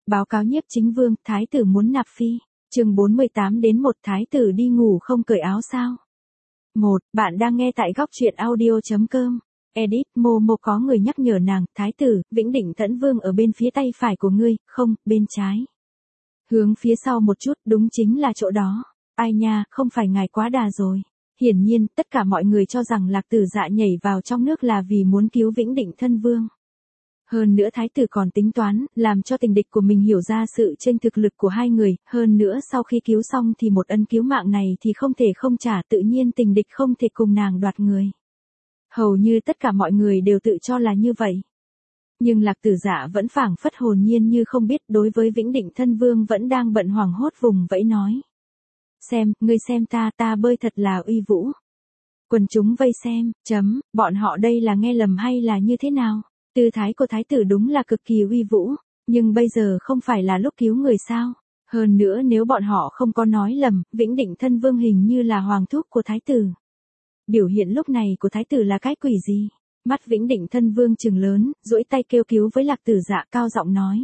Báo cáo nhiếp chính vương, thái tử muốn nạp phi. Chương 48 đến 1 thái tử đi ngủ không cởi áo sao? 1. Bạn đang nghe tại góc truyện audio.com. Edit, Momo có người nhắc nhở nàng, thái tử, Vĩnh Định Tẫn Vương ở bên phía tay phải của ngươi, không, bên trái. Hướng phía sau một chút, đúng chính là chỗ đó. Ai nha, không phải ngài quá đà rồi. Hiển nhiên, tất cả mọi người cho rằng Lạc Tử Dạ nhảy vào trong nước là vì muốn cứu Vĩnh Định Thân Vương. Hơn nữa thái tử còn tính toán, làm cho tình địch của mình hiểu ra sự chênh thực lực của hai người, hơn nữa sau khi cứu xong thì một ân cứu mạng này thì không thể không trả, tự nhiên tình địch không thể cùng nàng đoạt người. Hầu như tất cả mọi người đều tự cho là như vậy. Nhưng Lạc Tử Dạ vẫn phảng phất hồn nhiên như không biết, đối với Vĩnh Định Thân Vương vẫn đang bận hoảng hốt vùng vẫy nói. Xem, ngươi xem ta bơi thật là uy vũ. Quần chúng vây xem, bọn họ đây là nghe lầm hay là như thế nào? Tư thái của thái tử đúng là cực kỳ uy vũ, nhưng bây giờ không phải là lúc cứu người sao? Hơn nữa nếu bọn họ không có nói lầm, Vĩnh Định Thân Vương hình như là hoàng thúc của thái tử. Biểu hiện lúc này của thái tử là cái quỷ gì? Mắt Vĩnh Định Thân Vương trừng lớn, duỗi tay kêu cứu với Lạc Tử Dạ, cao giọng nói.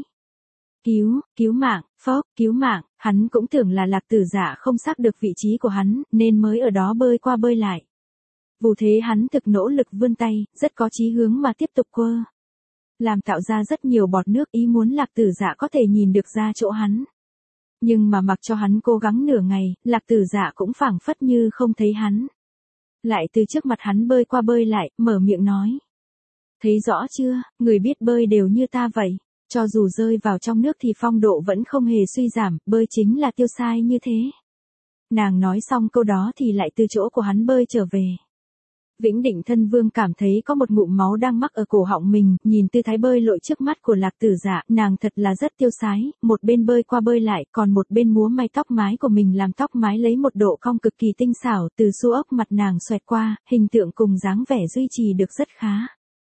Cứu mạng, cứu mạng, hắn cũng tưởng là Lạc Tử Dạ không xác được vị trí của hắn, nên mới ở đó bơi qua bơi lại. Vụ thế hắn thực nỗ lực vươn tay, rất có chí hướng mà tiếp tục quơ. Làm tạo ra rất nhiều bọt nước, ý muốn Lạc Tử Dạ có thể nhìn được ra chỗ hắn. Nhưng mà mặc cho hắn cố gắng nửa ngày, Lạc Tử Dạ cũng phảng phất như không thấy hắn. Lại từ trước mặt hắn bơi qua bơi lại, mở miệng nói. Thấy rõ chưa, người biết bơi đều như ta vậy. Cho dù rơi vào trong nước thì phong độ vẫn không hề suy giảm, bơi chính là tiêu sai như thế. Nàng nói xong câu đó thì lại từ chỗ của hắn bơi trở về. Vĩnh Định Thân Vương cảm thấy có một ngụm máu đang mắc ở cổ họng mình, nhìn tư thái bơi lội trước mắt của Lạc Tử Dạ, nàng thật là rất tiêu sái, một bên bơi qua bơi lại, còn một bên múa may tóc mái của mình làm tóc mái lấy một độ cong cực kỳ tinh xảo, từ xu ốc mặt nàng xoẹt qua, hình tượng cùng dáng vẻ duy trì được rất khá.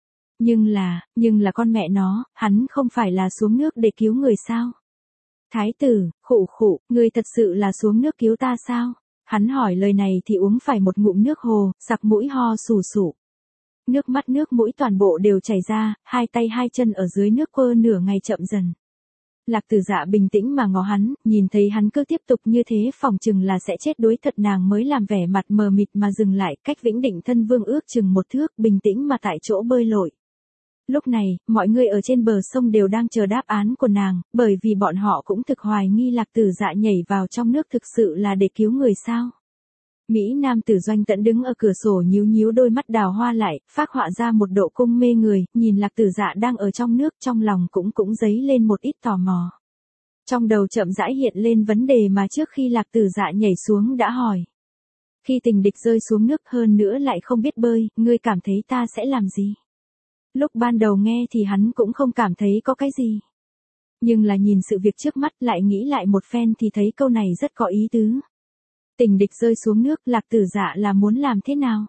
Nhưng là con mẹ nó, hắn không phải là xuống nước để cứu người sao? Thái tử, khụ, ngươi thật sự là xuống nước cứu ta sao? Hắn hỏi lời này thì uống phải một ngụm nước hồ, sặc mũi ho sù sụ. Nước mắt nước mũi toàn bộ đều chảy ra, hai tay hai chân ở dưới nước quơ nửa ngày chậm dần. Lạc Tử Dạ bình tĩnh mà ngó hắn, nhìn thấy hắn cứ tiếp tục như thế phỏng chừng là sẽ chết đuối thật, nàng mới làm vẻ mặt mờ mịt mà dừng lại, cách Vĩnh Định Thân Vương ước chừng một thước, bình tĩnh mà tại chỗ bơi lội. Lúc này, mọi người ở trên bờ sông đều đang chờ đáp án của nàng, bởi vì bọn họ cũng thực hoài nghi Lạc Tử Dạ nhảy vào trong nước thực sự là để cứu người sao. Mỹ nam tử Doanh Tẫn đứng ở cửa sổ nhíu đôi mắt đào hoa lại, phác họa ra một độ cung mê người, nhìn Lạc Tử Dạ đang ở trong nước, trong lòng cũng dấy lên một ít tò mò. Trong đầu chậm rãi hiện lên vấn đề mà trước khi Lạc Tử Dạ nhảy xuống đã hỏi. Khi tình địch rơi xuống nước hơn nữa lại không biết bơi, ngươi cảm thấy ta sẽ làm gì? Lúc ban đầu nghe thì hắn cũng không cảm thấy có cái gì. Nhưng là nhìn sự việc trước mắt lại nghĩ lại một phen thì thấy câu này rất có ý tứ. Tình địch rơi xuống nước, Lạc Tử Dạ là muốn làm thế nào?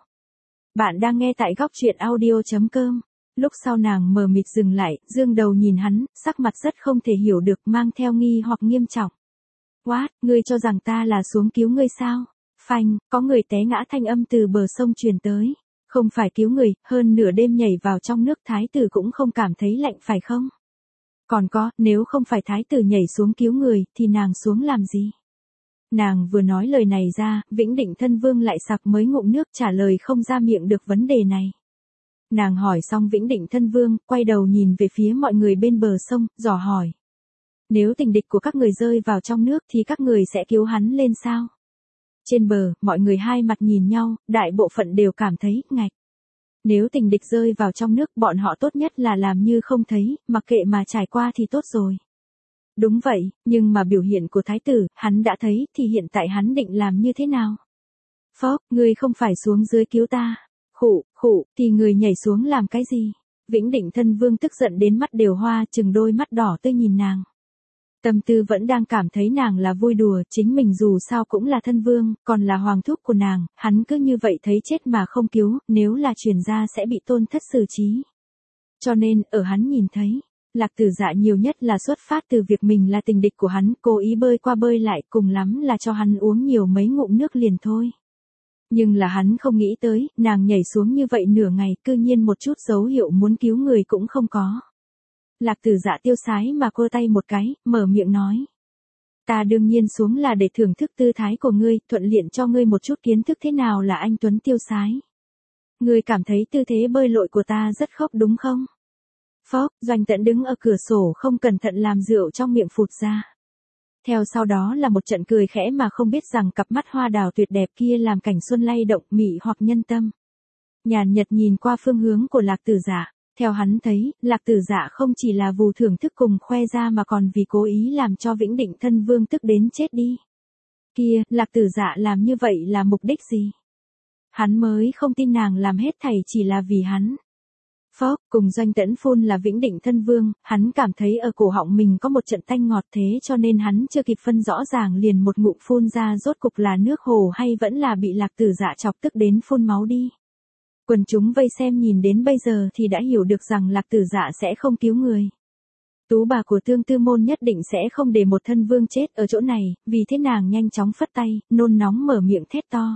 Bạn đang nghe tại góc truyện audio.com. Lúc sau nàng mờ mịt dừng lại, dương đầu nhìn hắn, sắc mặt rất không thể hiểu được, mang theo nghi hoặc nghiêm trọng. What, ngươi cho rằng ta là xuống cứu ngươi sao? Phanh, có người té ngã thanh âm từ bờ sông truyền tới. Không phải cứu người, hơn nửa đêm nhảy vào trong nước thái tử cũng không cảm thấy lạnh phải không? Còn có, nếu không phải thái tử nhảy xuống cứu người, thì nàng xuống làm gì? Nàng vừa nói lời này ra, Vĩnh Định Thân Vương lại sặc mấy ngụm nước trả lời không ra miệng được vấn đề này. Nàng hỏi xong Vĩnh Định Thân Vương, quay đầu nhìn về phía mọi người bên bờ sông, dò hỏi. Nếu tình địch của các người rơi vào trong nước thì các người sẽ cứu hắn lên sao? Trên bờ, mọi người hai mặt nhìn nhau, đại bộ phận đều cảm thấy, ngạch. Nếu tình địch rơi vào trong nước, bọn họ tốt nhất là làm như không thấy, mặc kệ mà trải qua thì tốt rồi. Đúng vậy, nhưng mà biểu hiện của thái tử, hắn đã thấy, thì hiện tại hắn định làm như thế nào? Phốc, ngươi không phải xuống dưới cứu ta. Khụ, thì người nhảy xuống làm cái gì? Vĩnh Định Thân Vương tức giận đến mắt đều hoa, chừng đôi mắt đỏ tươi nhìn nàng. Tâm tư vẫn đang cảm thấy nàng là vui đùa, chính mình dù sao cũng là thân vương, còn là hoàng thúc của nàng, hắn cứ như vậy thấy chết mà không cứu, nếu là truyền ra sẽ bị tôn thất xử trí. Cho nên, ở hắn nhìn thấy, Lạc Tử Dạ nhiều nhất là xuất phát từ việc mình là tình địch của hắn, cố ý bơi qua bơi lại, cùng lắm là cho hắn uống nhiều mấy ngụm nước liền thôi. Nhưng là hắn không nghĩ tới, nàng nhảy xuống như vậy nửa ngày, cư nhiên một chút dấu hiệu muốn cứu người cũng không có. Lạc Tử Dạ tiêu sái mà cô tay một cái, mở miệng nói. Ta đương nhiên xuống là để thưởng thức tư thái của ngươi, thuận tiện cho ngươi một chút kiến thức thế nào là anh tuấn tiêu sái. Ngươi cảm thấy tư thế bơi lội của ta rất khốc đúng không? Phốc, Doanh Tẫn đứng ở cửa sổ không cẩn thận làm rượu trong miệng phụt ra. Theo sau đó là một trận cười khẽ mà không biết rằng cặp mắt hoa đào tuyệt đẹp kia làm cảnh xuân lay động mị hoặc nhân tâm. Nhàn nhật nhìn qua phương hướng của Lạc Tử Dạ, theo hắn thấy, Lạc Tử Dạ không chỉ là vù thưởng thức cùng khoe ra mà còn vì cố ý làm cho Vĩnh Định Thân Vương tức đến chết đi. Kia, Lạc Tử Dạ làm như vậy là mục đích gì? Hắn mới không tin nàng làm hết thảy chỉ là vì hắn. Phốc, cùng Doanh Tẫn phun là Vĩnh Định Thân Vương, hắn cảm thấy ở cổ họng mình có một trận tanh ngọt thế cho nên hắn chưa kịp phân rõ ràng liền một ngụm phun ra rốt cục là nước hồ hay vẫn là bị Lạc Tử Dạ chọc tức đến phun máu đi. Quần chúng vây xem nhìn đến bây giờ thì đã hiểu được rằng Lạc Tử Dạ sẽ không cứu người. Tú bà của Tương Tư Môn nhất định sẽ không để một thân vương chết ở chỗ này, vì thế nàng nhanh chóng phất tay, nôn nóng mở miệng thét to.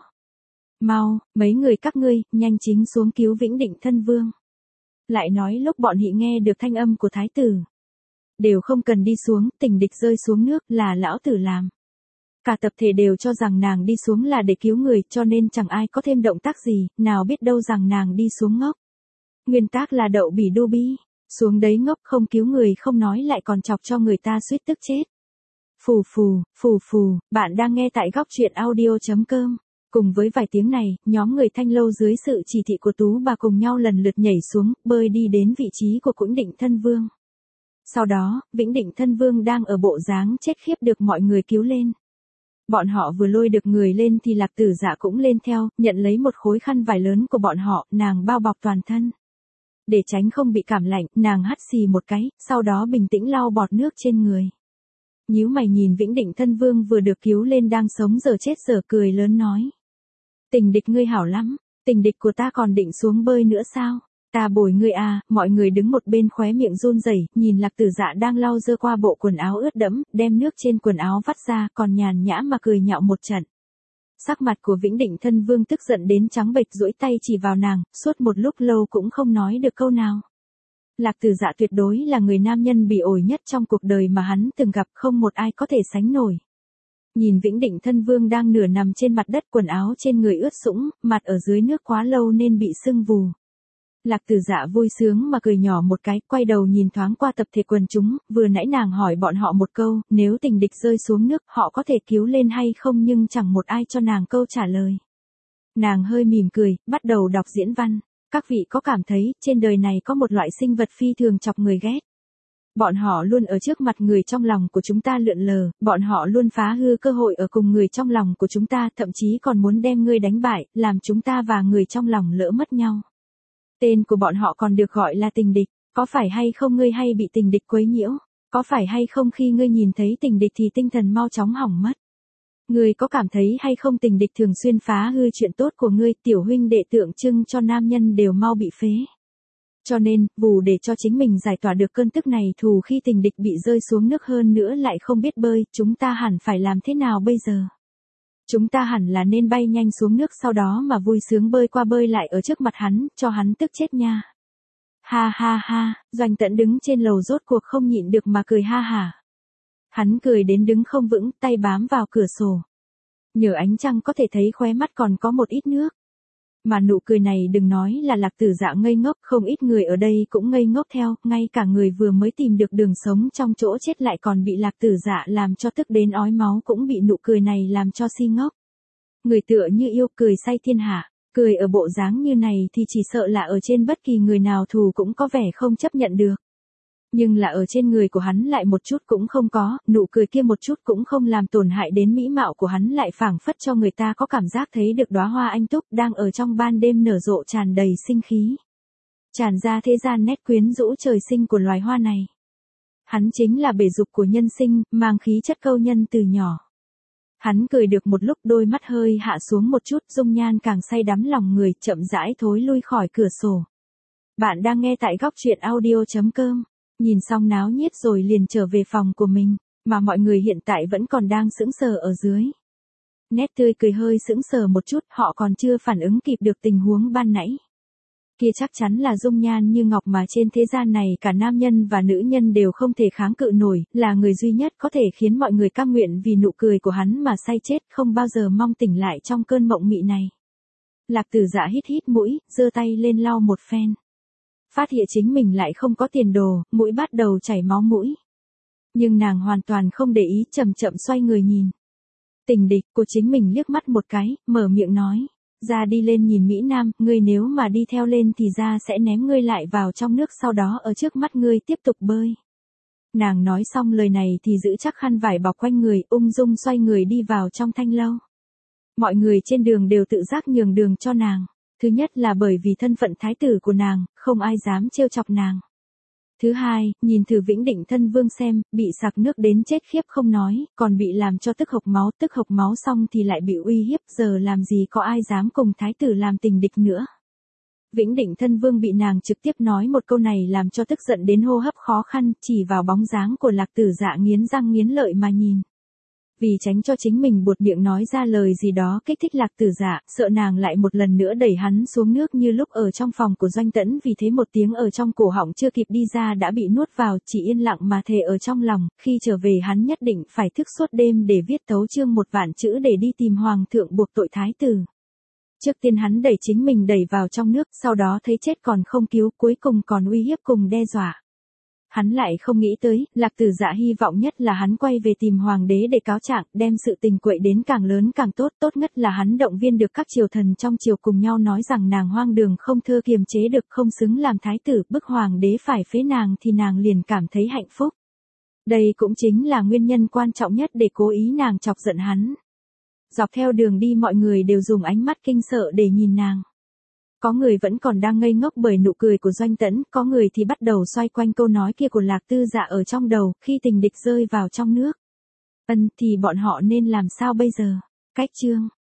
Mau, mấy người các ngươi, nhanh chính xuống cứu Vĩnh Định Thân Vương. Lại nói lúc bọn hị nghe được thanh âm của thái tử. Đều không cần đi xuống, Tình Địch rơi xuống nước là lão tử làm. Cả tập thể đều cho rằng nàng đi xuống là để cứu người cho nên chẳng ai có thêm động tác gì, nào biết đâu rằng nàng đi xuống ngốc. Nguyên tắc là đậu bỉ đu bi, xuống đấy ngốc không cứu người không nói lại còn chọc cho người ta suýt tức chết. Phù phù, phù phù, bạn đang nghe tại góc truyện audio.com. Cùng với vài tiếng này, nhóm người Thanh Lâu dưới sự chỉ thị của Tú bà cùng nhau lần lượt nhảy xuống, bơi đi đến vị trí của Vĩnh Định Thân Vương. Sau đó, Vĩnh Định Thân Vương đang ở bộ dáng chết khiếp được mọi người cứu lên. Bọn họ vừa lôi được người lên thì Lạc Tử Dạ cũng lên theo, nhận lấy một khối khăn vải lớn của bọn họ, nàng bao bọc toàn thân. Để tránh không bị cảm lạnh, nàng hắt xì một cái, sau đó bình tĩnh lau bọt nước trên người. Nhíu mày nhìn Vĩnh Định Thân Vương vừa được cứu lên đang sống giờ chết giờ cười lớn nói. Tình Địch ngươi hảo lắm, Tình Địch của ta còn định xuống bơi nữa sao? Ta bồi ngươi à, mọi người đứng một bên khóe miệng run rẩy, nhìn Lạc Tử Dạ đang lau dơ qua bộ quần áo ướt đẫm, đem nước trên quần áo vắt ra, còn nhàn nhã mà cười nhạo một trận. Sắc mặt của Vĩnh Định Thân Vương tức giận đến trắng bệch duỗi tay chỉ vào nàng, suốt một lúc lâu cũng không nói được câu nào. Lạc Tử Dạ tuyệt đối là người nam nhân bỉ ổi nhất trong cuộc đời mà hắn từng gặp, không một ai có thể sánh nổi. Nhìn Vĩnh Định Thân Vương đang nửa nằm trên mặt đất, quần áo trên người ướt sũng, mặt ở dưới nước quá lâu nên bị sưng vù. Lạc Tử Dạ vui sướng mà cười nhỏ một cái, quay đầu nhìn thoáng qua tập thể quần chúng, vừa nãy nàng hỏi bọn họ một câu, nếu Tình Địch rơi xuống nước, họ có thể cứu lên hay không nhưng chẳng một ai cho nàng câu trả lời. Nàng hơi mỉm cười, bắt đầu đọc diễn văn. Các vị có cảm thấy, trên đời này có một loại sinh vật phi thường chọc người ghét. Bọn họ luôn ở trước mặt người trong lòng của chúng ta lượn lờ, bọn họ luôn phá hư cơ hội ở cùng người trong lòng của chúng ta, thậm chí còn muốn đem ngươi đánh bại, làm chúng ta và người trong lòng lỡ mất nhau. Tên của bọn họ còn được gọi là tình địch, có phải hay không ngươi hay bị tình địch quấy nhiễu? Có phải hay không khi ngươi nhìn thấy tình địch thì tinh thần mau chóng hỏng mất? Ngươi có cảm thấy hay không tình địch thường xuyên phá hư chuyện tốt của ngươi, tiểu huynh đệ tượng trưng cho nam nhân đều mau bị phế. Cho nên, vù để cho chính mình giải tỏa được cơn tức này thù khi tình địch bị rơi xuống nước hơn nữa lại không biết bơi, chúng ta hẳn phải làm thế nào bây giờ? Chúng ta hẳn là nên bay nhanh xuống nước sau đó mà vui sướng bơi qua bơi lại ở trước mặt hắn, cho hắn tức chết nha. Ha ha ha, Doanh Tẫn đứng trên lầu rốt cuộc không nhịn được mà cười ha hả. Hắn cười đến đứng không vững, tay bám vào cửa sổ. Nhờ ánh trăng có thể thấy khóe mắt còn có một ít nước. Mà nụ cười này đừng nói là Lạc Tử Dạ ngây ngốc, không ít người ở đây cũng ngây ngốc theo, ngay cả người vừa mới tìm được đường sống trong chỗ chết lại còn bị Lạc Tử Dạ làm cho tức đến ói máu cũng bị nụ cười này làm cho si ngốc. Người tựa như yêu cười say thiên hạ, cười ở bộ dáng như này thì chỉ sợ là ở trên bất kỳ người nào thù cũng có vẻ không chấp nhận được. Nhưng là ở trên người của hắn lại một chút cũng không có, nụ cười kia một chút cũng không làm tổn hại đến mỹ mạo của hắn, lại phảng phất cho người ta có cảm giác thấy được đóa hoa anh túc đang ở trong ban đêm nở rộ tràn đầy sinh khí. Tràn ra thế gian nét quyến rũ trời sinh của loài hoa này. Hắn chính là bể dục của nhân sinh, mang khí chất câu nhân từ nhỏ. Hắn cười được một lúc đôi mắt hơi hạ xuống một chút, dung nhan càng say đắm lòng người, chậm rãi thối lui khỏi cửa sổ. Bạn đang nghe tại góc truyện audio.com. Nhìn xong náo nhiệt rồi liền trở về phòng của mình, mà mọi người hiện tại vẫn còn đang sững sờ ở dưới. Nét tươi cười hơi sững sờ một chút, họ còn chưa phản ứng kịp được tình huống ban nãy. Kia chắc chắn là dung nhan như ngọc mà trên thế gian này cả nam nhân và nữ nhân đều không thể kháng cự nổi, là người duy nhất có thể khiến mọi người cam nguyện vì nụ cười của hắn mà say chết, không bao giờ mong tỉnh lại trong cơn mộng mị này. Lạc Tử Dạ hít hít mũi, giơ tay lên lau một phen. Phát hiện chính mình lại không có tiền đồ, mũi bắt đầu chảy máu mũi. Nhưng nàng hoàn toàn không để ý, chậm chậm xoay người nhìn. Tình địch của chính mình liếc mắt một cái, mở miệng nói. Ra đi lên nhìn Mỹ Nam, ngươi nếu mà đi theo lên thì ra sẽ ném ngươi lại vào trong nước, sau đó ở trước mắt ngươi tiếp tục bơi. Nàng nói xong lời này thì giữ chắc khăn vải bọc quanh người, ung dung xoay người đi vào trong thanh lâu. Mọi người trên đường đều tự giác nhường đường cho nàng. Thứ nhất là bởi vì thân phận thái tử của nàng, không ai dám trêu chọc nàng. Thứ hai, nhìn thử Vĩnh Định Thân Vương xem, bị sặc nước đến chết khiếp không nói, còn bị làm cho tức hộc máu xong thì lại bị uy hiếp, giờ làm gì có ai dám cùng thái tử làm tình địch nữa. Vĩnh Định Thân Vương bị nàng trực tiếp nói một câu này làm cho tức giận đến hô hấp khó khăn, chỉ vào bóng dáng của Lạc Tử Dạ nghiến răng nghiến lợi mà nhìn. Vì tránh cho chính mình buột miệng nói ra lời gì đó kích thích Lạc Tử Dạ, sợ nàng lại một lần nữa đẩy hắn xuống nước như lúc ở trong phòng của Doanh Tẫn, vì thế một tiếng ở trong cổ họng chưa kịp đi ra đã bị nuốt vào, chỉ yên lặng mà thề ở trong lòng, khi trở về hắn nhất định phải thức suốt đêm để viết tấu chương 1.000 chữ để đi tìm hoàng thượng buộc tội thái tử. Trước tiên hắn đẩy chính mình đẩy vào trong nước, sau đó thấy chết còn không cứu, cuối cùng còn uy hiếp cùng đe dọa. Hắn lại không nghĩ tới, Lạc Tử Dạ hy vọng nhất là hắn quay về tìm hoàng đế để cáo trạng, đem sự tình quậy đến càng lớn càng tốt, tốt nhất là hắn động viên được các triều thần trong triều cùng nhau nói rằng nàng hoang đường không thơ kiềm chế được, không xứng làm thái tử, bức hoàng đế phải phế nàng thì nàng liền cảm thấy hạnh phúc. Đây cũng chính là nguyên nhân quan trọng nhất để cố ý nàng chọc giận hắn. Dọc theo đường đi mọi người đều dùng ánh mắt kinh sợ để nhìn nàng. Có người vẫn còn đang ngây ngốc bởi nụ cười của Doanh Tẫn, có người thì bắt đầu xoay quanh câu nói kia của Lạc Tư Dạ ở trong đầu, khi tình địch rơi vào trong nước. Thì bọn họ nên làm sao bây giờ? Cách chương